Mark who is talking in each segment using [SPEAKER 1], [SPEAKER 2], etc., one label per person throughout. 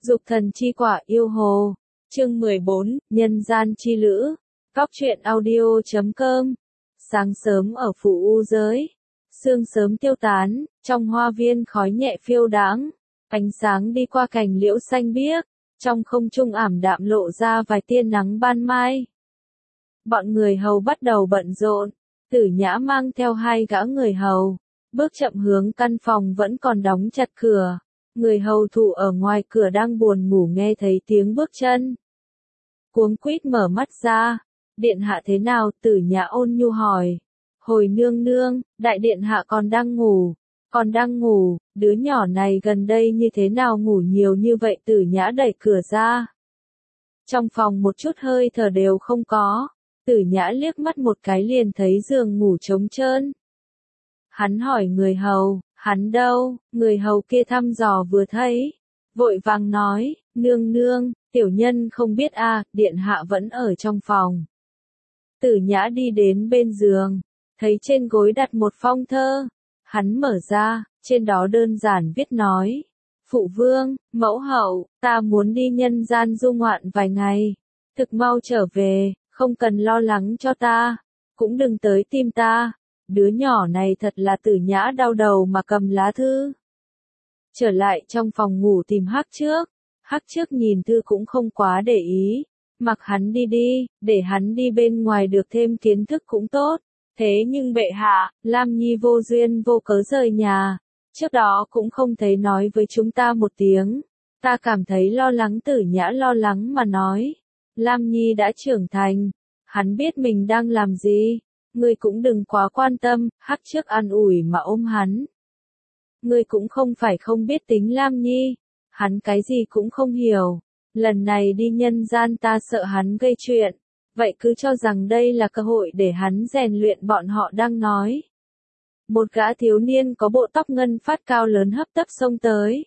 [SPEAKER 1] Dục thần chi quả yêu hồ. Chương 14, nhân gian chi lữ. Góc truyện audio.com. Sáng sớm ở phủ u giới, sương sớm tiêu tán, trong hoa viên khói nhẹ phiêu đãng, ánh sáng đi qua cành liễu xanh biếc, trong không trung ảm đạm lộ ra vài tia nắng ban mai. Bọn người hầu bắt đầu bận rộn, Tử Nhã mang theo 2 gã người hầu, bước chậm hướng căn phòng vẫn còn đóng chặt cửa. Người hầu thủ ở ngoài cửa đang buồn ngủ nghe thấy tiếng bước chân. Cuống quýt mở mắt ra. Điện hạ thế nào? Tử Nhã ôn nhu hỏi. Hồi nương nương, đại điện hạ còn đang ngủ. Còn đang ngủ, đứa nhỏ này gần đây như thế nào ngủ nhiều như vậy? Tử Nhã đẩy cửa ra. Trong phòng một chút hơi thở đều không có. Tử Nhã liếc mắt một cái liền thấy giường ngủ trống trơn. Hắn hỏi người hầu, hắn đâu? Người hầu kia thăm dò vừa thấy, vội vàng nói, nương nương, tiểu nhân không biết điện hạ vẫn ở trong phòng. Tử Nhã đi đến bên giường, thấy trên gối đặt một phong thơ. Hắn mở ra, trên đó đơn giản viết nói, phụ vương, mẫu hậu, ta muốn đi nhân gian du ngoạn vài ngày, thực mau trở về, không cần lo lắng cho ta, cũng đừng tới tìm ta. Đứa nhỏ này thật là Tử Nhã đau đầu mà cầm lá thư. Trở lại trong phòng ngủ tìm Hắc Trước nhìn thư cũng không quá để ý, mặc hắn đi đi, để hắn đi bên ngoài được thêm kiến thức cũng tốt. Thế nhưng bệ hạ, Lam Nhi vô duyên vô cớ rời nhà, trước đó cũng không thấy nói với chúng ta một tiếng, ta cảm thấy lo lắng. Tử Nhã lo lắng mà nói, Lam Nhi đã trưởng thành, hắn biết mình đang làm gì. Ngươi cũng đừng quá quan tâm. Hắc Trước an ủi mà ôm hắn. Ngươi cũng không phải không biết tính Lam Nhi, hắn cái gì cũng không hiểu. Lần này đi nhân gian ta sợ hắn gây chuyện, vậy cứ cho rằng đây là cơ hội để hắn rèn luyện bọn họ đang nói. Một gã thiếu niên có bộ tóc ngân phát cao lớn hấp tấp xông tới.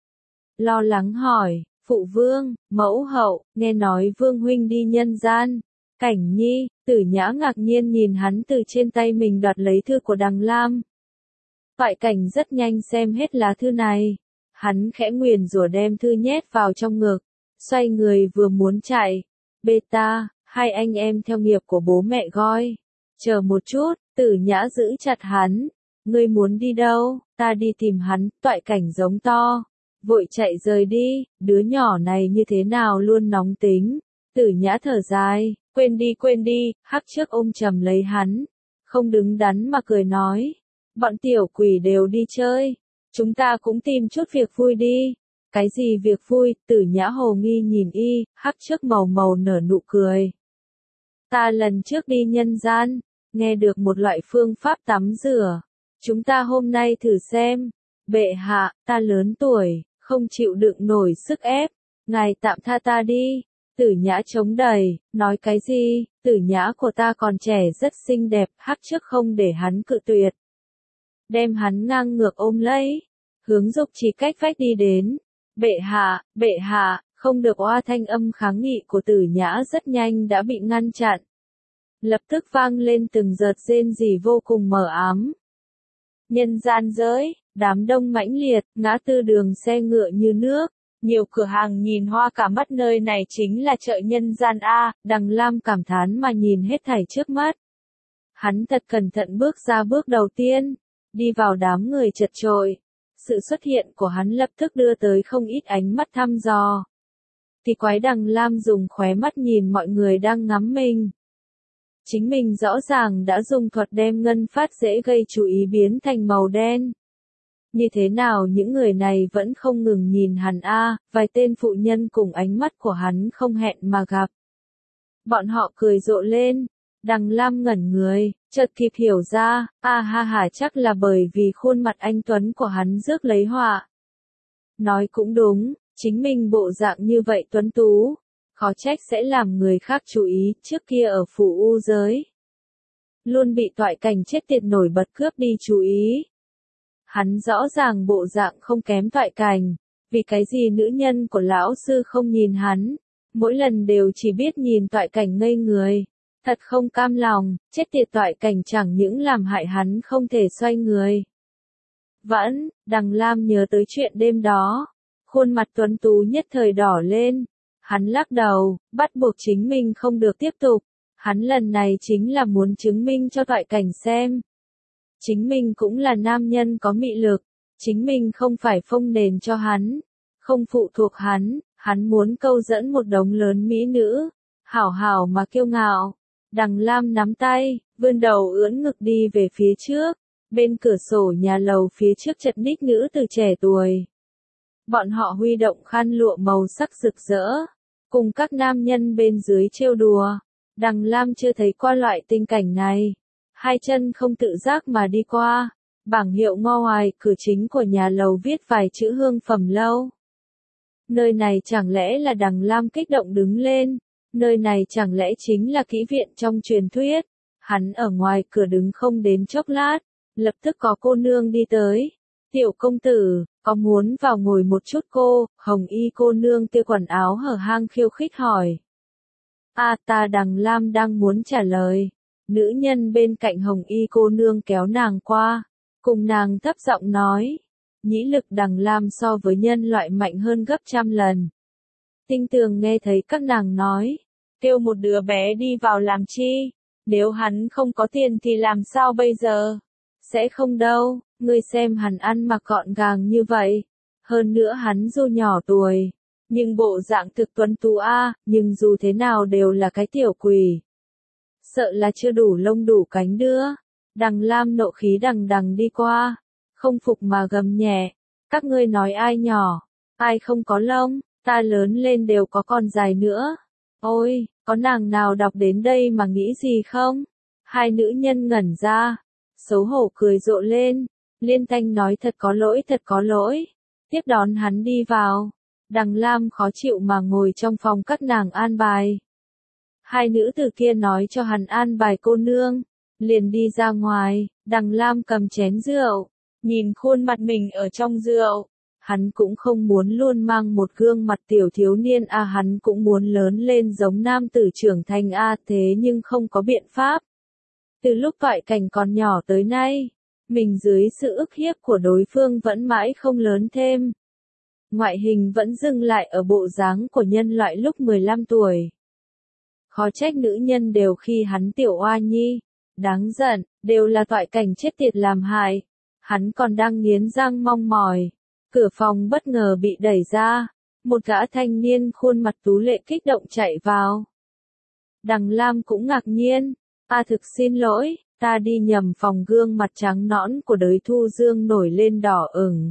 [SPEAKER 1] Lo lắng hỏi, phụ vương, mẫu hậu, nghe nói vương huynh đi nhân gian. Cảnh Nhi. Tử Nhã ngạc nhiên nhìn hắn từ trên tay mình đoạt lấy thư của Đằng Lam. Toại Cảnh rất nhanh xem hết lá thư này. Hắn khẽ nguyền rủa đem thư nhét vào trong ngực, xoay người vừa muốn chạy. Beta, 2 anh em theo nghiệp của bố mẹ gọi. Chờ một chút. Tử Nhã giữ chặt hắn. Ngươi muốn đi đâu? Ta đi tìm hắn. Toại Cảnh giống to, vội chạy rời đi. Đứa nhỏ này như thế nào luôn nóng tính. Tử Nhã thở dài, quên đi. Hắc Trước ôm chầm lấy hắn, không đứng đắn mà cười nói, bọn tiểu quỷ đều đi chơi, chúng ta cũng tìm chút việc vui đi. Cái gì việc vui? Tử Nhã hồ nghi nhìn y. Hắc Trước màu màu nở nụ cười. Ta lần trước đi nhân gian, nghe được một loại phương pháp tắm rửa, chúng ta hôm nay thử xem. Bệ hạ, ta lớn tuổi, không chịu đựng nổi sức ép, ngài tạm tha ta đi. Tử Nhã chống đẩy, nói cái gì? Tử Nhã của ta còn trẻ rất xinh đẹp. Hắc Trước không để hắn cự tuyệt, đem hắn ngang ngược ôm lấy, hướng Dục Trì cách vách đi đến. Bệ hạ, không được. Oa thanh âm kháng nghị của Tử Nhã rất nhanh đã bị ngăn chặn. Lập tức vang lên từng đợt rên rỉ vô cùng mờ ám. Nhân gian giới, đám đông mãnh liệt, ngã tư đường xe ngựa như nước. Nhiều cửa hàng nhìn hoa cả mắt, nơi này chính là chợ nhân gian a. Đằng Lam cảm thán mà nhìn hết thảy trước mắt. Hắn thật cẩn thận bước ra bước đầu tiên, đi vào đám người chật chội. Sự xuất hiện của hắn lập tức đưa tới không ít ánh mắt thăm dò. Thì quái Đằng Lam dùng khóe mắt nhìn mọi người đang ngắm mình. Chính mình rõ ràng đã dùng thuật đem ngân phát dễ gây chú ý biến thành màu đen. Như thế nào những người này vẫn không ngừng nhìn hắn vài tên phụ nhân cùng ánh mắt của hắn không hẹn mà gặp. Bọn họ cười rộ lên. Đằng Lam ngẩn người, chợt kịp hiểu ra, ha chắc là bởi vì khuôn mặt anh tuấn của hắn rước lấy họa. Nói cũng đúng, chính mình bộ dạng như vậy tuấn tú, khó trách sẽ làm người khác chú ý. Trước kia ở phủ u giới, luôn bị Toại Cảnh chết tiệt nổi bật cướp đi chú ý. Hắn rõ ràng bộ dạng không kém Toại Cảnh, vì cái gì nữ nhân của lão sư không nhìn hắn, mỗi lần đều chỉ biết nhìn Toại Cảnh ngây người. Thật không cam lòng, chết tiệt Toại Cảnh chẳng những làm hại hắn không thể xoay người. Đằng Lam nhớ tới chuyện đêm đó, Khuôn mặt tuấn tú nhất thời đỏ lên. Hắn lắc đầu, bắt buộc chính mình không được tiếp tục. Hắn lần này chính là muốn chứng minh cho Toại Cảnh xem. Chính mình cũng là nam nhân có mị lực. Chính mình không phải phông nền cho hắn. Không phụ thuộc hắn. Hắn muốn câu dẫn một đống lớn mỹ nữ. Hảo hảo mà kiêu ngạo. Đằng Lam nắm tay, vươn đầu ưỡn ngực đi về phía trước. Bên cửa sổ nhà lầu phía trước chật ních nữ từ trẻ tuổi. Bọn họ huy động khăn lụa màu sắc rực rỡ. Cùng các nam nhân bên dưới trêu đùa. Đằng Lam chưa thấy qua loại tình cảnh này. Hai chân không tự giác mà đi qua. Bảng hiệu ngo ngoài cửa chính của nhà lầu viết vài chữ Hương Phẩm Lâu. Nơi này chẳng lẽ là Đằng Lam kích động đứng lên. Nơi này chẳng lẽ chính là kỹ viện trong truyền thuyết. Hắn ở ngoài cửa đứng không đến chốc lát. Lập tức có cô nương đi tới. Tiểu công tử, có muốn vào ngồi một chút cô? Hồng y cô nương kia quần áo hở hang khiêu khích hỏi. Ta Đằng Lam đang muốn trả lời. Nữ nhân bên cạnh hồng y cô nương kéo nàng qua. Cùng nàng thấp giọng nói. Nhĩ lực Đằng Lam so với nhân loại mạnh hơn gấp trăm lần. Tinh Tường nghe thấy các nàng nói. Kêu một đứa bé đi vào làm chi? Nếu hắn không có tiền thì làm sao bây giờ? Sẽ không đâu, ngươi xem hắn ăn mặc gọn gàng như vậy. Hơn nữa hắn dù nhỏ tuổi. Nhưng bộ dạng thực tuấn tú nhưng dù thế nào đều là cái tiểu quỷ. Sợ là chưa đủ lông đủ cánh đưa. Đằng Lam nộ khí đằng đằng đi qua. Không phục mà gầm nhẹ. Các ngươi nói ai nhỏ, ai không có lông, ta lớn lên đều có con dài nữa. Ôi, có nàng nào đọc đến đây mà nghĩ gì không? Hai nữ nhân ngẩn ra. Xấu hổ cười rộ lên. Liên thanh nói thật có lỗi. Tiếp đón hắn đi vào. Đằng Lam khó chịu mà ngồi trong phòng các nàng an bài. Hai nữ từ kia nói cho hắn an bài cô nương. Liền đi ra ngoài, Đằng Lam cầm chén rượu. Nhìn khuôn mặt mình ở trong rượu. Hắn cũng không muốn luôn mang một gương mặt tiểu thiếu niên hắn cũng muốn lớn lên giống nam tử trưởng thành thế nhưng không có biện pháp. Từ lúc Toại Cảnh còn nhỏ tới nay, mình dưới sự ức hiếp của đối phương vẫn mãi không lớn thêm. Ngoại hình vẫn dừng lại ở bộ dáng của nhân loại lúc 15 tuổi. Khó trách nữ nhân đều khi hắn tiểu oa nhi. Đáng giận, đều là Toại Cảnh chết tiệt làm hại. Hắn còn đang nghiến răng mong mỏi. Cửa phòng bất ngờ bị đẩy ra. Một gã thanh niên khuôn mặt tú lệ kích động chạy vào. Đằng Lam cũng ngạc nhiên. Thực xin lỗi, ta đi nhầm phòng, gương mặt trắng nõn của Đới Thu Dương nổi lên đỏ ửng.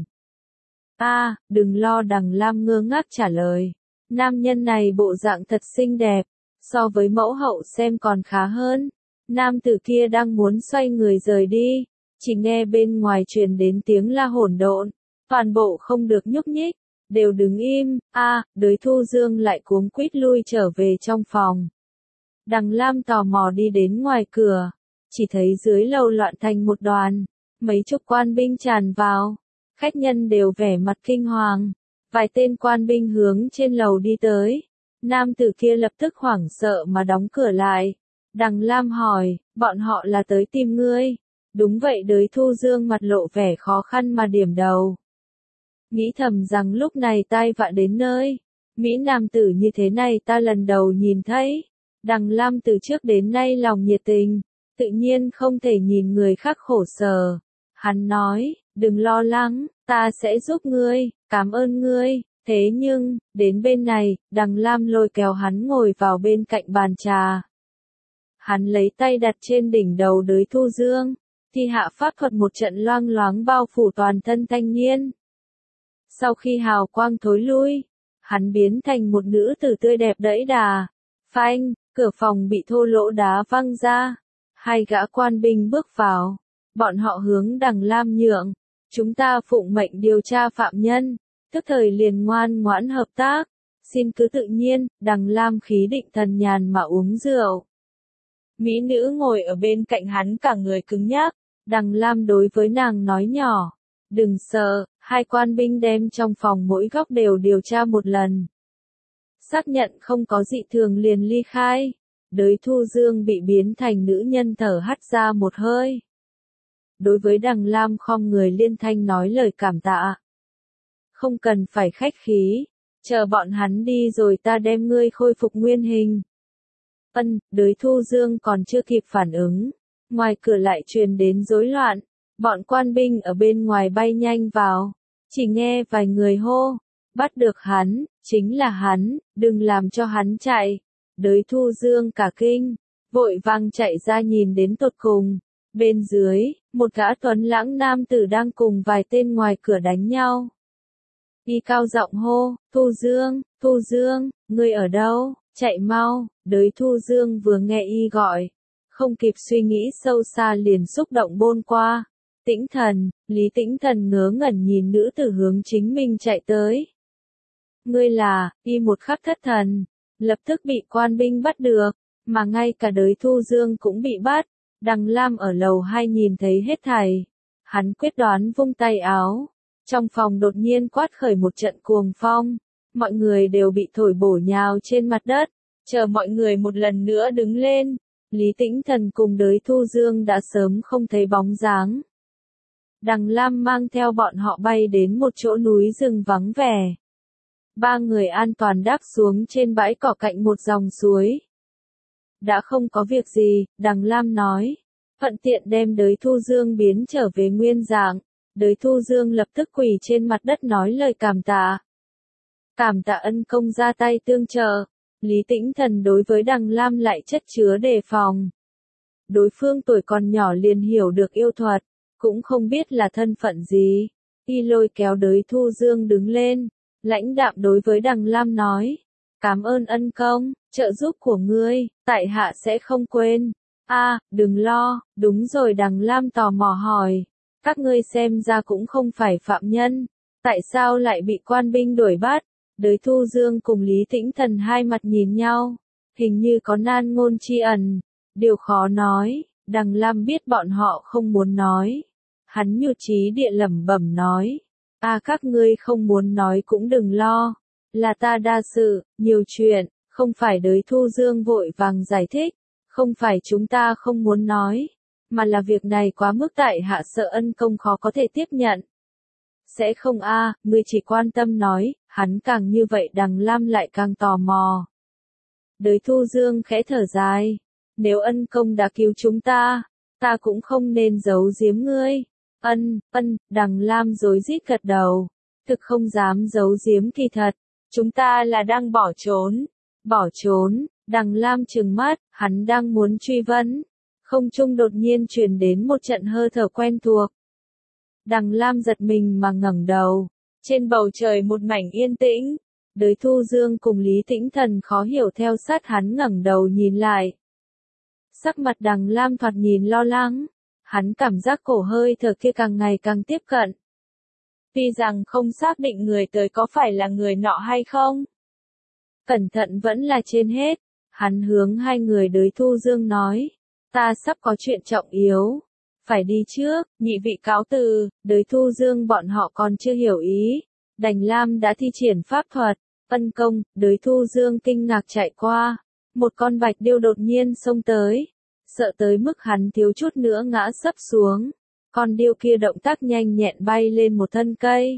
[SPEAKER 1] Đừng lo, Đằng Lam ngơ ngác trả lời. Nam nhân này bộ dạng thật xinh đẹp, so với mẫu hậu xem còn khá hơn. Nam tử kia đang muốn xoay người rời đi, chỉ nghe bên ngoài truyền đến tiếng la hỗn độn, toàn bộ không được nhúc nhích, đều đứng im. Đới Thu Dương lại cuống quýt lui trở về trong phòng. Đằng Lam tò mò đi đến ngoài cửa, chỉ thấy dưới lầu loạn thành một đoàn, mấy chục quan binh tràn vào, khách nhân đều vẻ mặt kinh hoàng, vài tên quan binh hướng trên lầu đi tới, nam tử kia lập tức hoảng sợ mà đóng cửa lại. Đằng Lam hỏi, bọn họ là tới tìm ngươi? Đúng vậy, Đới Thu Dương mặt lộ vẻ khó khăn mà điểm đầu. Nghĩ thầm rằng lúc này tai vạ đến nơi, Mỹ nam tử như thế này ta lần đầu nhìn thấy. Đằng Lam từ trước đến nay lòng nhiệt tình, tự nhiên không thể nhìn người khác khổ sở. Hắn nói, đừng lo lắng, ta sẽ giúp ngươi, cảm ơn ngươi. Thế nhưng, đến bên này, Đằng Lam lôi kéo hắn ngồi vào bên cạnh bàn trà. Hắn lấy tay đặt trên đỉnh đầu Đới Thu Dương, thi hạ pháp thuật một trận loang loáng bao phủ toàn thân thanh niên. Sau khi hào quang thối lui, hắn biến thành một nữ tử tươi đẹp đẫy đà. Phanh, cửa phòng bị thô lỗ đá văng ra. Hai gã quan binh bước vào. Bọn họ hướng Đằng Lam nhượng. Chúng ta phụng mệnh điều tra phạm nhân. Tức thời liền ngoan ngoãn hợp tác. Xin cứ tự nhiên. Đằng Lam khí định thần nhàn mà uống rượu. Mỹ nữ ngồi ở bên cạnh hắn cả người cứng nhắc. Đằng Lam đối với nàng nói nhỏ. Đừng sợ, hai quan binh đem trong phòng mỗi góc đều điều tra một lần. Xác nhận không có dị thường liền ly khai. Đới Thu Dương bị biến thành nữ nhân thở hắt ra một hơi. Đối với Đằng Lam khom người liên thanh nói lời cảm tạ. không cần phải khách khí, chờ bọn hắn đi rồi ta đem ngươi khôi phục nguyên hình. Đới Thu Dương còn chưa kịp phản ứng, ngoài cửa lại truyền đến rối loạn, bọn quan binh ở bên ngoài bay nhanh vào, chỉ nghe vài người hô, bắt được hắn, chính là hắn, đừng làm cho hắn chạy. Đới Thu Dương cả kinh, vội vàng chạy ra nhìn đến tột cùng. Bên dưới, một gã tuấn lãng nam tử đang cùng vài tên ngoài cửa đánh nhau. Y cao giọng hô, Thu Dương, ngươi ở đâu, chạy mau. Đới Thu Dương vừa nghe y gọi, không kịp suy nghĩ sâu xa liền xúc động bôn qua. Tĩnh Thần, Lý Tĩnh Thần ngớ ngẩn nhìn nữ tử hướng chính mình chạy tới. Ngươi là, y một khắc thất thần, lập tức bị quan binh bắt được, mà ngay cả Đới Thu Dương cũng bị bắt. Đằng Lam ở lầu 2 nhìn thấy hết thảy, hắn quyết đoán vung tay áo, trong phòng đột nhiên quát khởi một trận cuồng phong, mọi người đều bị thổi bổ nhào trên mặt đất, chờ mọi người một lần nữa đứng lên, Lý Tĩnh Thần cùng Đới Thu Dương đã sớm không thấy bóng dáng. Đằng Lam mang theo bọn họ bay đến một chỗ núi rừng vắng vẻ. Ba người an toàn đáp xuống trên bãi cỏ cạnh một dòng suối. Đã không có việc gì, Đằng Lam nói. Thuận tiện đem Đới Thu Dương biến trở về nguyên dạng. Đới Thu Dương lập tức quỳ trên mặt đất nói lời cảm tạ. Cảm tạ ân công ra tay tương trợ. Lý Tĩnh Thần đối với Đằng Lam lại chất chứa đề phòng. Đối phương tuổi còn nhỏ liền hiểu được yêu thuật, cũng không biết là thân phận gì. Y lôi kéo Đới Thu Dương đứng lên, lãnh đạm đối với Đằng Lam nói. Cảm ơn ân công, trợ giúp của ngươi, tại hạ sẽ không quên. Đừng lo, đúng rồi. Đằng Lam tò mò hỏi. Các ngươi xem ra cũng không phải phạm nhân, tại sao lại bị quan binh đuổi bắt? Đới Thu Dương cùng Lý Tĩnh Thần hai mặt nhìn nhau, hình như có nan ngôn chi ẩn, điều khó nói. Đằng Lam biết bọn họ không muốn nói, hắn nhu trí địa lẩm bẩm nói, các ngươi không muốn nói cũng đừng lo, là ta đa sự, nhiều chuyện, không phải. Đới Thu Dương vội vàng giải thích, không phải chúng ta không muốn nói, mà là việc này quá mức tại hạ sợ ân công khó có thể tiếp nhận. Sẽ không ngươi chỉ quan tâm nói, hắn càng như vậy Đằng Lam lại càng tò mò. Đới Thu Dương khẽ thở dài, nếu ân công đã cứu chúng ta cũng không nên giấu giếm ngươi. Đằng Lam rối rít gật đầu, thực không dám giấu giếm kỳ thật, chúng ta là đang bỏ trốn. Đằng Lam trừng mắt, hắn đang muốn truy vấn. Không trung đột nhiên truyền đến một trận hơi thở quen thuộc. Đằng Lam giật mình mà ngẩng đầu, trên bầu trời một mảnh yên tĩnh. Đới Thu Dương cùng Lý Tĩnh Thần khó hiểu theo sát hắn ngẩng đầu nhìn lại. Sắc mặt Đằng Lam thoạt nhìn lo lắng, hắn cảm giác cổ hơi thở kia càng ngày càng tiếp cận. Tuy rằng không xác định người tới có phải là người nọ hay không, cẩn thận vẫn là trên hết. Hắn hướng hai người Đới Thu Dương nói, ta sắp có chuyện trọng yếu, phải đi trước, nhị vị cáo từ. Đới Thu Dương bọn họ còn chưa hiểu ý, Đằng Lam đã thi triển pháp thuật, ân công. Đới Thu Dương kinh ngạc chạy qua, một con bạch điêu đột nhiên xông tới, sợ tới mức hắn thiếu chút nữa ngã sấp xuống, con điêu kia động tác nhanh nhẹn bay lên một thân cây.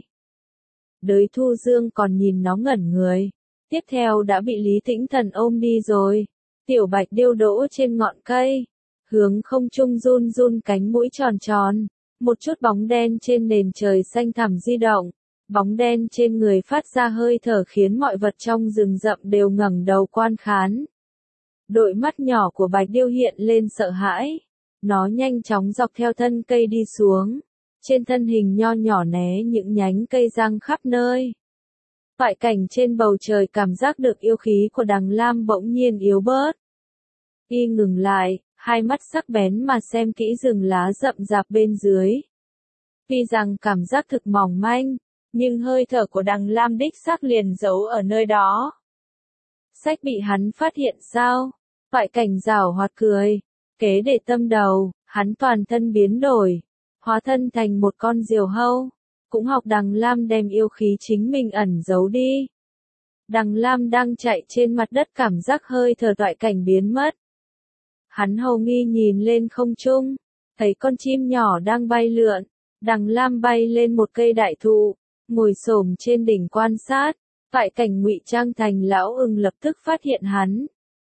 [SPEAKER 1] Đới Thu Dương còn nhìn nó ngẩn người, tiếp theo đã bị Lý Tĩnh Thần ôm đi rồi. Tiểu bạch điêu đỗ trên ngọn cây, hướng không trung run run cánh mũi tròn tròn, một chút bóng đen trên nền trời xanh thẳm di động, bóng đen trên người phát ra hơi thở khiến mọi vật trong rừng rậm đều ngẩng đầu quan khán. Đôi mắt nhỏ của bạch điêu hiện lên sợ hãi, nó nhanh chóng dọc theo thân cây đi xuống, trên thân hình nho nhỏ né những nhánh cây giăng khắp nơi. Toại cảnh trên bầu trời cảm giác được yêu khí của Đằng Lam bỗng nhiên yếu bớt. Y ngừng lại, hai mắt sắc bén mà xem kỹ rừng lá rậm rạp bên dưới. Tuy rằng cảm giác thực mỏng manh, nhưng hơi thở của Đằng Lam đích xác liền giấu ở nơi đó. Sách bị hắn phát hiện sao? Toại cảnh giảo hoạt cười, kế để tâm đầu, hắn toàn thân biến đổi, hóa thân thành một con diều hâu, cũng học Đằng Lam đem yêu khí chính mình ẩn giấu đi. Đằng Lam đang chạy trên mặt đất cảm giác hơi thở toại cảnh biến mất. Hắn hầu nghi nhìn lên không trung, thấy con chim nhỏ đang bay lượn. Đằng Lam bay lên một cây đại thụ, ngồi xổm trên đỉnh quan sát. Toại Cảnh ngụy trang thành lão ưng lập tức phát hiện hắn.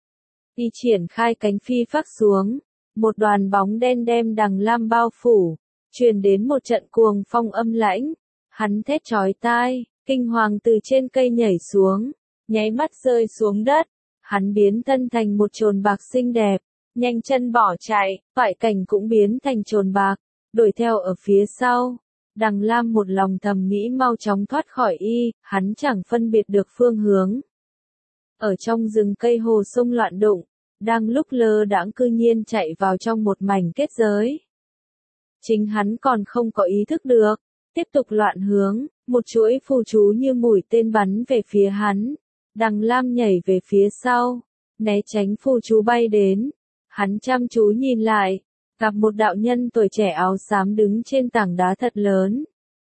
[SPEAKER 1] Y triển khai cánh phi phác xuống, một đoàn bóng đen đem Đằng Lam bao phủ, truyền đến một trận cuồng phong âm lãnh. Hắn thét chói tai, kinh hoàng từ trên cây nhảy xuống, nháy mắt rơi xuống đất. Hắn biến thân thành một chồn bạc xinh đẹp, nhanh chân bỏ chạy. Toại Cảnh cũng biến thành chồn bạc, đuổi theo ở phía sau. Đằng Lam một lòng thầm nghĩ mau chóng thoát khỏi y, hắn chẳng phân biệt được phương hướng. Ở trong rừng cây hồ sông loạn đụng, đang lúc lơ đãng cư nhiên chạy vào trong một mảnh kết giới. Chính hắn còn không có ý thức được, tiếp tục loạn hướng, một chuỗi phù chú như mũi tên bắn về phía hắn. Đằng Lam nhảy về phía sau, né tránh phù chú bay đến. Hắn chăm chú nhìn lại, gặp một đạo nhân tuổi trẻ áo xám đứng trên tảng đá thật lớn.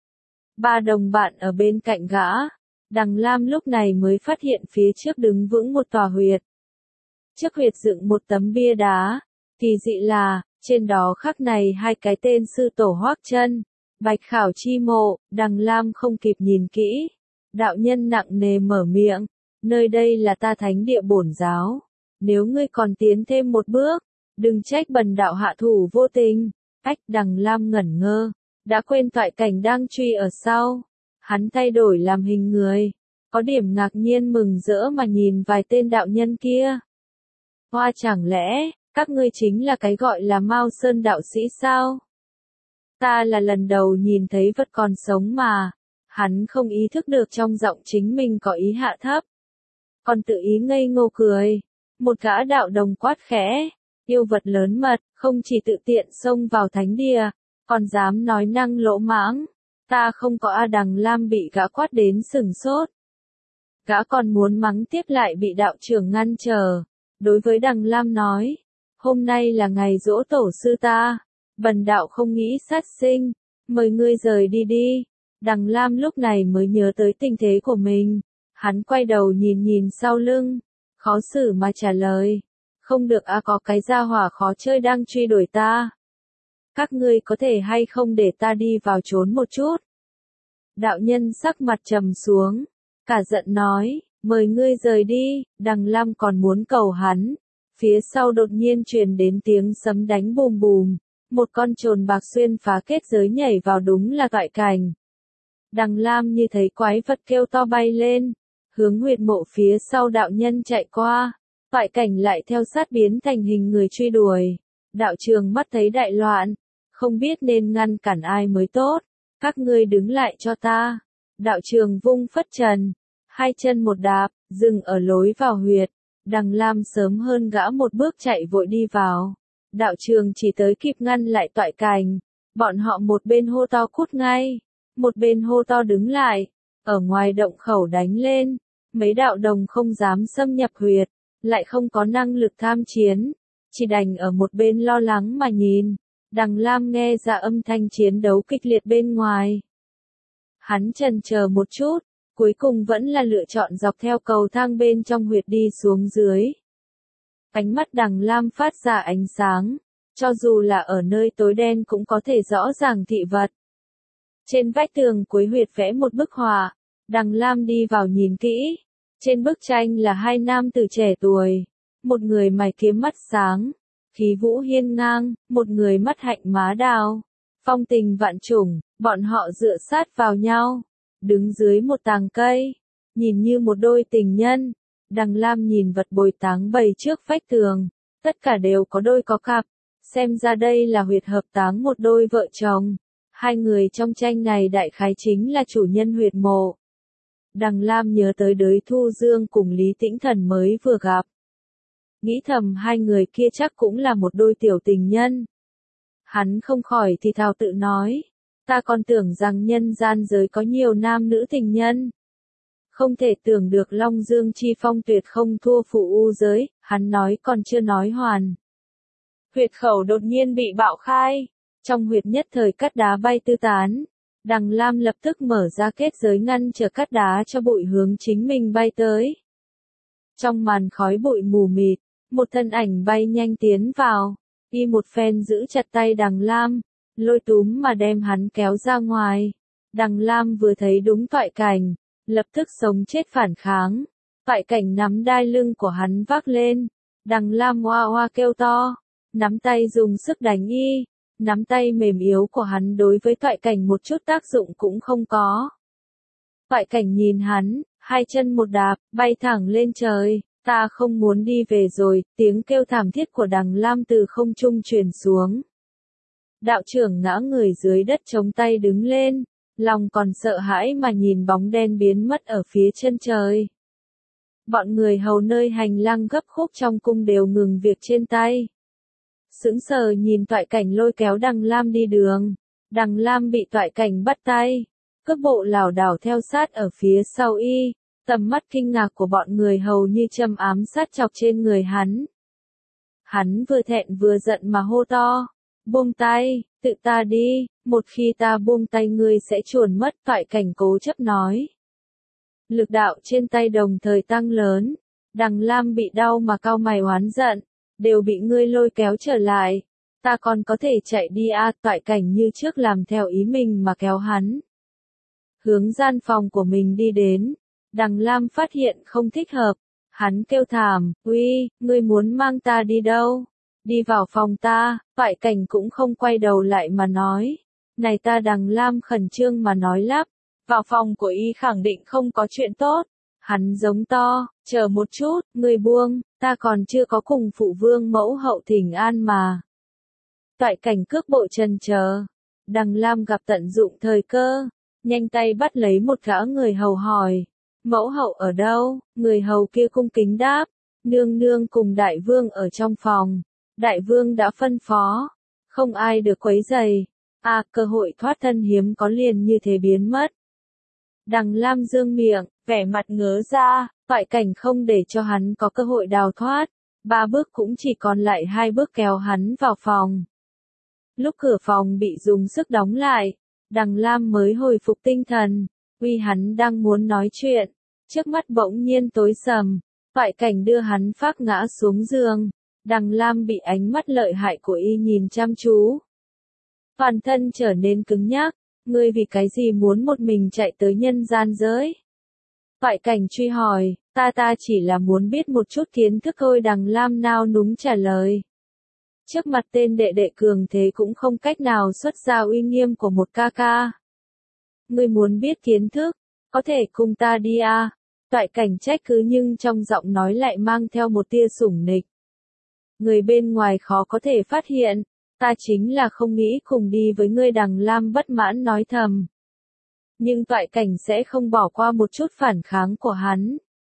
[SPEAKER 1] 3 đồng bạn ở bên cạnh gã. Đằng Lam lúc này mới phát hiện phía trước đứng vững một tòa huyệt. Trước huyệt dựng một tấm bia đá, kỳ dị là, trên đó khắc này 2 cái tên sư tổ Hoắc Chân, Bạch Khảo chi mộ. Đằng Lam không kịp nhìn kỹ. Đạo nhân nặng nề mở miệng, nơi đây là ta thánh địa bổn giáo. Nếu ngươi còn tiến thêm một bước, đừng trách bần đạo hạ thủ vô tình. Đằng Lam ngẩn ngơ, đã quên Toại Cảnh đang truy ở sau. Hắn thay đổi làm hình người, có điểm ngạc nhiên mừng rỡ mà nhìn vài tên đạo nhân kia. Hoa, chẳng lẽ, các ngươi chính là cái gọi là Mao Sơn đạo sĩ sao? Ta là lần đầu nhìn thấy vật còn sống mà. Hắn không ý thức được trong giọng chính mình có ý hạ thấp. Còn tự ý ngây ngô cười. Một gã đạo đồng quát khẽ, yêu vật lớn mật, không chỉ tự tiện xông vào thánh địa, còn dám nói năng lỗ mãng. Ta không có. Đằng Lam bị gã quát đến sừng sốt. Gã còn muốn mắng tiếp lại bị đạo trưởng ngăn trở. Đối với Đằng Lam nói, hôm nay là ngày giỗ tổ sư ta, bần đạo không nghĩ sát sinh, mời ngươi rời đi đi. Đằng Lam lúc này mới nhớ tới tình thế của mình. Hắn quay đầu nhìn nhìn sau lưng, khó xử mà trả lời, không được. Có cái gia hỏa khó chơi đang truy đuổi ta. Các ngươi có thể hay không để ta đi vào trốn một chút? Đạo nhân sắc mặt trầm xuống, cả giận nói, mời ngươi rời đi. Đằng Lam còn muốn cầu hắn, phía sau đột nhiên truyền đến tiếng sấm đánh bùm bùm, một con chồn bạc xuyên phá kết giới nhảy vào, đúng là Toại Cảnh. Đằng Lam như thấy quái vật kêu to bay lên, hướng huyệt mộ phía sau đạo nhân chạy qua. Toại Cảnh lại theo sát biến thành hình người truy đuổi. Đạo trường mắt thấy đại loạn, không biết nên ngăn cản ai mới tốt. Các ngươi đứng lại cho ta. Đạo trường vung phất trần, 2 chân một đạp, dừng ở lối vào huyệt. Đằng Lam sớm hơn gã một bước chạy vội đi vào. Đạo trường chỉ tới kịp ngăn lại Toại Cảnh. Bọn họ một bên hô to cút ngay, một bên hô to đứng lại. Ở ngoài động khẩu đánh lên. Mấy đạo đồng không dám xâm nhập huyệt, lại không có năng lực tham chiến, chỉ đành ở một bên lo lắng mà nhìn. Đằng Lam nghe ra âm thanh chiến đấu kịch liệt bên ngoài. Hắn chần chờ một chút, cuối cùng vẫn là lựa chọn dọc theo cầu thang bên trong huyệt đi xuống dưới. Ánh mắt Đằng Lam phát ra ánh sáng, cho dù là ở nơi tối đen cũng có thể rõ ràng thị vật. Trên vách tường cuối huyệt vẽ một bức họa. Đằng Lam đi vào nhìn kỹ. Trên bức tranh là 2 nam tử trẻ tuổi. Một người mày kiếm mắt sáng, khí vũ hiên ngang, một người mắt hạnh má đào, phong tình vạn trùng. Bọn họ dựa sát vào nhau, đứng dưới một tàng cây, nhìn như một đôi tình nhân. Đằng Lam nhìn vật bồi táng bày trước vách tường, tất cả đều có đôi có cặp, xem ra đây là huyệt hợp táng một đôi vợ chồng. 2 người trong tranh này đại khái chính là chủ nhân huyệt mộ. Đằng Lam nhớ tới Đới Thu Dương cùng Lý Tĩnh Thần mới vừa gặp. Nghĩ thầm 2 người kia chắc cũng là một đôi tiểu tình nhân. Hắn không khỏi thì thào tự nói, ta còn tưởng rằng nhân gian giới có nhiều nam nữ tình nhân. Không thể tưởng được Long Dương Chi Phong tuyệt không thua Phụ U giới. Hắn nói còn chưa nói hoàn. Huyệt khẩu đột nhiên bị bạo khai, trong huyệt nhất thời cát đá bay tứ tán. Đằng Lam lập tức mở ra kết giới ngăn trở cát đá cho bụi hướng chính mình bay tới. Trong màn khói bụi mù mịt, một thân ảnh bay nhanh tiến vào, y một phen giữ chặt tay Đằng Lam, lôi túm mà đem hắn kéo ra ngoài. Đằng Lam vừa thấy đúng Toại Cảnh, lập tức sống chết phản kháng. Toại Cảnh nắm đai lưng của hắn vác lên. Đằng Lam oa oa kêu to, nắm tay dùng sức đánh y. Nắm tay mềm yếu của hắn đối với Toại Cảnh một chút tác dụng cũng không có. Toại Cảnh nhìn hắn, hai chân một đạp, bay thẳng lên trời. Ta không muốn đi về rồi, tiếng kêu thảm thiết của Đằng Lam từ không trung truyền xuống. Đạo trưởng ngã người dưới đất chống tay đứng lên, lòng còn sợ hãi mà nhìn bóng đen biến mất ở phía chân trời. Bọn người hầu nơi hành lang gấp khúc trong cung đều ngừng việc trên tay. Sững sờ nhìn Toại Cảnh lôi kéo Đằng Lam đi đường. Đằng Lam bị Toại Cảnh bắt tay, cước bộ lảo đảo theo sát ở phía sau y. Tầm mắt kinh ngạc của bọn người hầu như châm ám sát chọc trên người hắn. Hắn vừa thẹn vừa giận mà hô to. Buông tay, tự ta đi, một khi ta buông tay ngươi sẽ chuồn mất, Toại Cảnh cố chấp nói. Lực đạo trên tay đồng thời tăng lớn. Đằng Lam bị đau mà cau mày oán giận. Đều bị ngươi lôi kéo trở lại. Ta còn có thể chạy đi à, Toại Cảnh như trước làm theo ý mình mà kéo hắn. Hướng gian phòng của mình đi đến. Đằng Lam phát hiện không thích hợp. Hắn kêu thảm, uy, ngươi muốn mang ta đi đâu? Đi vào phòng ta. Toại Cảnh cũng không quay đầu lại mà nói. Này ta Đằng Lam khẩn trương mà nói lắp. Vào phòng của y khẳng định không có chuyện tốt. Hắn giống to, chờ một chút, ngươi buông, ta còn chưa có cùng phụ vương mẫu hậu thỉnh an mà. Toại Cảnh cước bộ chần chờ. Đằng Lam gặp tận dụng thời cơ, nhanh tay bắt lấy một gã người hầu hỏi. Mẫu hậu ở đâu? Người hầu kia cung kính đáp. Nương nương cùng đại vương ở trong phòng. Đại vương đã phân phó. Không ai được quấy rầy. À, cơ hội thoát thân hiếm có liền như thế biến mất. Đằng Lam dương miệng, vẻ mặt ngớ ra. Toại Cảnh không để cho hắn có cơ hội đào thoát. 3 bước cũng chỉ còn lại 2 bước kéo hắn vào phòng. Lúc cửa phòng bị dùng sức đóng lại, Đằng Lam mới hồi phục tinh thần. Uy hắn đang muốn nói chuyện, trước mắt bỗng nhiên tối sầm. Toại Cảnh đưa hắn phác ngã xuống giường. Đằng Lam bị ánh mắt lợi hại của y nhìn chăm chú. Toàn thân trở nên cứng nhắc. Ngươi vì cái gì muốn một mình chạy tới nhân gian giới? Toại Cảnh truy hỏi, ta chỉ là muốn biết một chút kiến thức thôi. Đằng Lam nao núng trả lời. Trước mặt tên đệ đệ cường thế cũng không cách nào xuất ra uy nghiêm của một ca ca. Ngươi muốn biết kiến thức, có thể cùng ta đi à? Toại Cảnh trách cứ nhưng trong giọng nói lại mang theo một tia sủng nịch. Người bên ngoài khó có thể phát hiện, ta chính là không nghĩ cùng đi với ngươi. Đằng Lam bất mãn nói thầm. Nhưng Toại Cảnh sẽ không bỏ qua một chút phản kháng của hắn.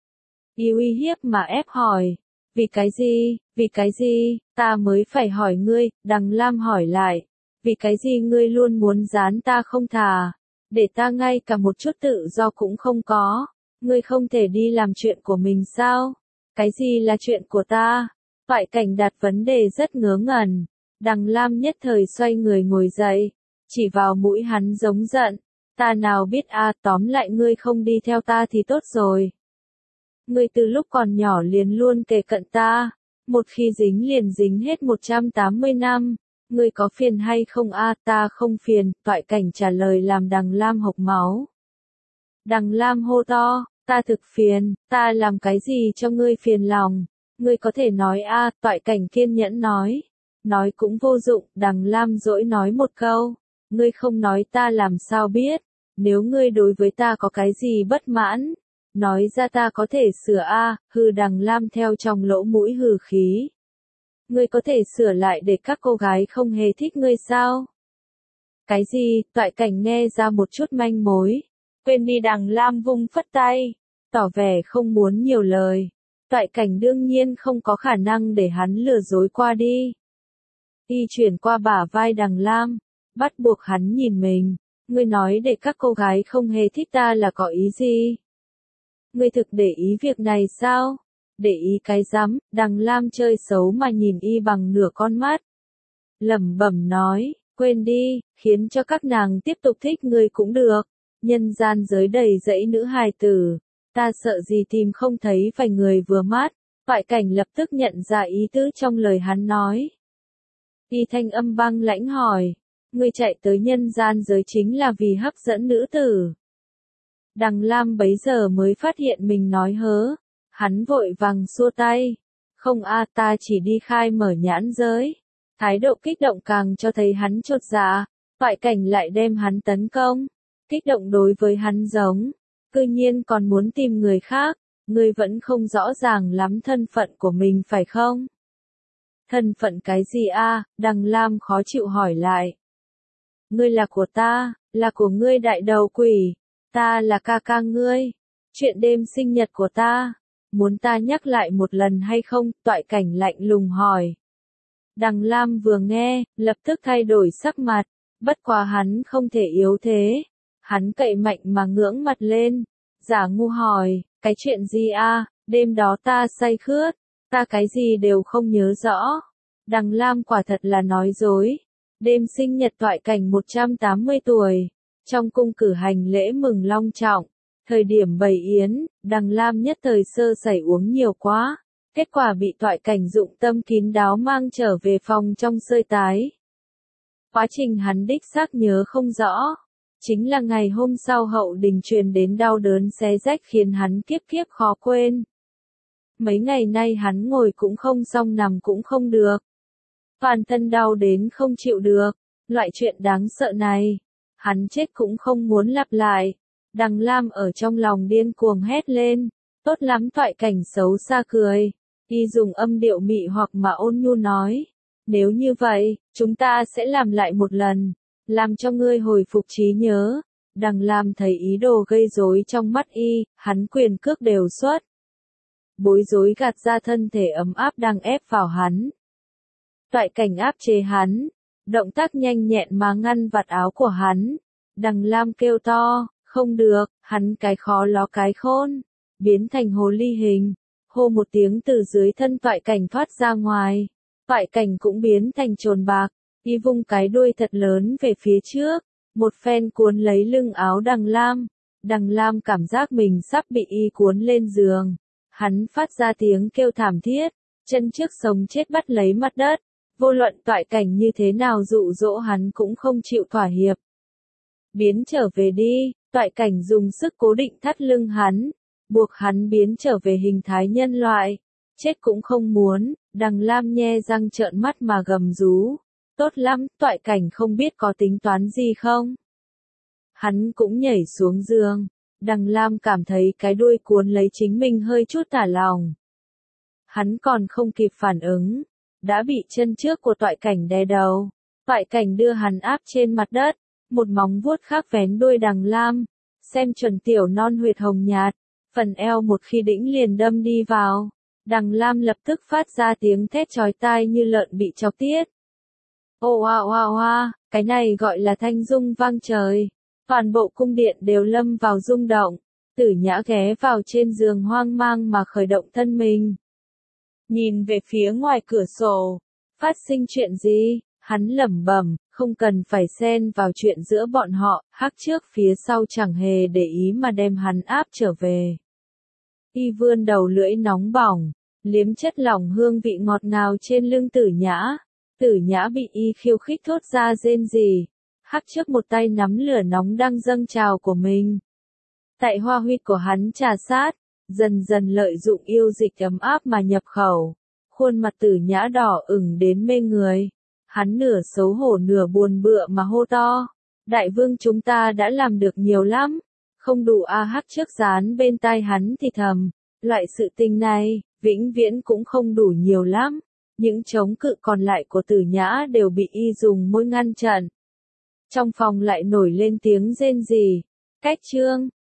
[SPEAKER 1] Y uy hiếp mà ép hỏi. Vì cái gì, ta mới phải hỏi ngươi. Đằng Lam hỏi lại. Vì cái gì ngươi luôn muốn gián ta không thà? Để ta ngay cả một chút tự do cũng không có. Ngươi không thể đi làm chuyện của mình sao? Cái gì là chuyện của ta? Toại Cảnh đặt vấn đề rất ngớ ngẩn. Đằng Lam nhất thời xoay người ngồi dậy. Chỉ vào mũi hắn giống giận. Ta nào biết à, tóm lại ngươi không đi theo ta thì tốt rồi. Ngươi từ lúc còn nhỏ liền luôn kề cận ta. Một khi dính liền dính hết 180 năm. Ngươi có phiền hay không à? Ta không phiền. Toại Cảnh trả lời làm Đằng Lam hộc máu. Đằng Lam hô to, ta thực phiền, ta làm cái gì cho ngươi phiền lòng? Ngươi có thể nói à? Toại Cảnh kiên nhẫn nói. Nói cũng vô dụng. Đằng Lam dỗi nói một câu. Ngươi không nói ta làm sao biết? Nếu ngươi đối với ta có cái gì bất mãn, nói ra ta có thể sửa a. Hừ. Đằng Lam theo trong lỗ mũi hừ khí. Ngươi có thể sửa lại để các cô gái không hề thích ngươi sao? Cái gì? Toại Cảnh nghe ra một chút manh mối. Quên đi. Đằng Lam vung phất tay, tỏ vẻ không muốn nhiều lời. Toại Cảnh đương nhiên không có khả năng để hắn lừa dối qua đi. Y chuyển qua bả vai Đằng Lam, bắt buộc hắn nhìn mình. Ngươi nói để các cô gái không hề thích ta là có ý gì? Ngươi thực để ý việc này sao? Để ý cái rắm. Đằng Lam chơi xấu mà nhìn y bằng nửa con mắt. Lẩm bẩm nói, quên đi, khiến cho các nàng tiếp tục thích ngươi cũng được. Nhân gian giới đầy dẫy nữ hài tử. Ta sợ gì tìm không thấy vài người vừa mắt. Toại Cảnh lập tức nhận ra ý tứ trong lời hắn nói. Y thanh âm băng lãnh hỏi. Ngươi chạy tới nhân gian giới chính là vì hấp dẫn nữ tử. Đằng Lam bấy giờ mới phát hiện mình nói hớ. Hắn vội vàng xua tay. Không a, ta chỉ đi khai mở nhãn giới. Thái độ kích động càng cho thấy hắn chột dạ. Toại Cảnh lại đem hắn tấn công. Kích động đối với hắn giống. Cư nhiên còn muốn tìm người khác. Ngươi vẫn không rõ ràng lắm thân phận của mình phải không? Thân phận cái gì a? Đằng Lam khó chịu hỏi lại. Ngươi là của ta, là của ngươi đại đầu quỷ. Ta là ca ca ngươi. Chuyện đêm sinh nhật của ta. Muốn ta nhắc lại một lần hay không? Toại Cảnh lạnh lùng hỏi. Đằng Lam vừa nghe, lập tức thay đổi sắc mặt. Bất quá hắn không thể yếu thế. Hắn cậy mạnh mà ngưỡng mặt lên. Giả ngu hỏi, cái chuyện gì a? Đêm đó ta say khướt. Ta cái gì đều không nhớ rõ. Đằng Lam quả thật là nói dối. Đêm sinh nhật Toại Cảnh 180 tuổi. Trong cung cử hành lễ mừng long trọng. Thời điểm bày yến, Đằng Lam nhất thời sơ sẩy uống nhiều quá. Kết quả bị Toại Cảnh dụng tâm kín đáo mang trở về phòng trong sơi tái. Quá trình hắn đích xác nhớ không rõ. Chính là ngày hôm sau hậu đình truyền đến đau đớn xé rách khiến hắn kiếp kiếp khó quên. Mấy ngày nay hắn ngồi cũng không xong nằm cũng không được. Toàn thân đau đến không chịu được. Loại chuyện đáng sợ này. Hắn chết cũng không muốn lặp lại. Đằng Lam ở trong lòng điên cuồng hét lên. Tốt lắm, Toại Cảnh xấu xa cười. Y dùng âm điệu mị hoặc mà ôn nhu nói. Nếu như vậy, chúng ta sẽ làm lại một lần. Làm cho ngươi hồi phục trí nhớ. Đằng Lam thấy ý đồ gây rối trong mắt y, hắn quyền cước đều xuất. Bối rối gạt ra thân thể ấm áp đang ép vào hắn. Toại Cảnh áp chế hắn. Động tác nhanh nhẹn mà ngăn vạt áo của hắn. Đằng Lam kêu to, không được, hắn cái khó ló cái khôn. Biến thành hồ ly hình. Hô một tiếng từ dưới thân Toại Cảnh thoát ra ngoài. Toại Cảnh cũng biến thành trồn bạc. Y vung cái đuôi thật lớn về phía trước. Một phen cuốn lấy lưng áo Đằng Lam. Đằng Lam cảm giác mình sắp bị y cuốn lên giường. Hắn phát ra tiếng kêu thảm thiết. Chân trước sống chết bắt lấy mặt đất. Vô luận Toại Cảnh như thế nào dụ dỗ hắn cũng không chịu thỏa hiệp. Biến trở về đi. Toại Cảnh dùng sức cố định thắt lưng hắn. Buộc hắn biến trở về hình thái nhân loại. Chết cũng không muốn. Đằng Lam nhe răng trợn mắt mà gầm rú. Tốt lắm, Toại Cảnh không biết có tính toán gì không? Hắn cũng nhảy xuống giường. Đằng Lam cảm thấy cái đuôi cuốn lấy chính mình hơi chút thả lòng. Hắn còn không kịp phản ứng. Đã bị chân trước của Toại Cảnh đè đầu. Toại Cảnh đưa hắn áp trên mặt đất. Một móng vuốt khác vén đuôi Đằng Lam. Xem chuẩn tiểu non huyệt hồng nhạt. Phần eo một khi đĩnh liền đâm đi vào. Đằng Lam lập tức phát ra tiếng thét chói tai như lợn bị chọc tiết. Ô oa oa oa, cái này gọi là thanh dung vang trời. Toàn bộ cung điện đều lâm vào rung động. Tử Nhã ghé vào trên giường hoang mang mà khởi động thân mình. Nhìn về phía ngoài cửa sổ. Phát sinh chuyện gì? Hắn lẩm bẩm, không cần phải xen vào chuyện giữa bọn họ, hắc trước phía sau chẳng hề để ý mà đem hắn áp trở về. Y vươn đầu lưỡi nóng bỏng, liếm chất lỏng hương vị ngọt ngào trên lưng Tử Nhã. Tử Nhã bị y khiêu khích thốt ra rên rỉ. Hắc trước một tay nắm lửa nóng đang dâng trào của mình. Tại hoa huyệt của hắn trà sát, dần dần lợi dụng yêu dịch ấm áp mà nhập khẩu. Khuôn mặt Tử Nhã đỏ ửng đến mê người. Hắn nửa xấu hổ nửa buồn bựa mà hô to. Đại vương chúng ta đã làm được nhiều lắm. Không đủ a. Hắc trước dán bên tai hắn thì thầm. Loại sự tình này, vĩnh viễn cũng không đủ nhiều lắm. Những chống cự còn lại của Tử Nhã đều bị y dùng môi ngăn chặn. Trong phòng lại nổi lên tiếng rên rỉ. Cách chương.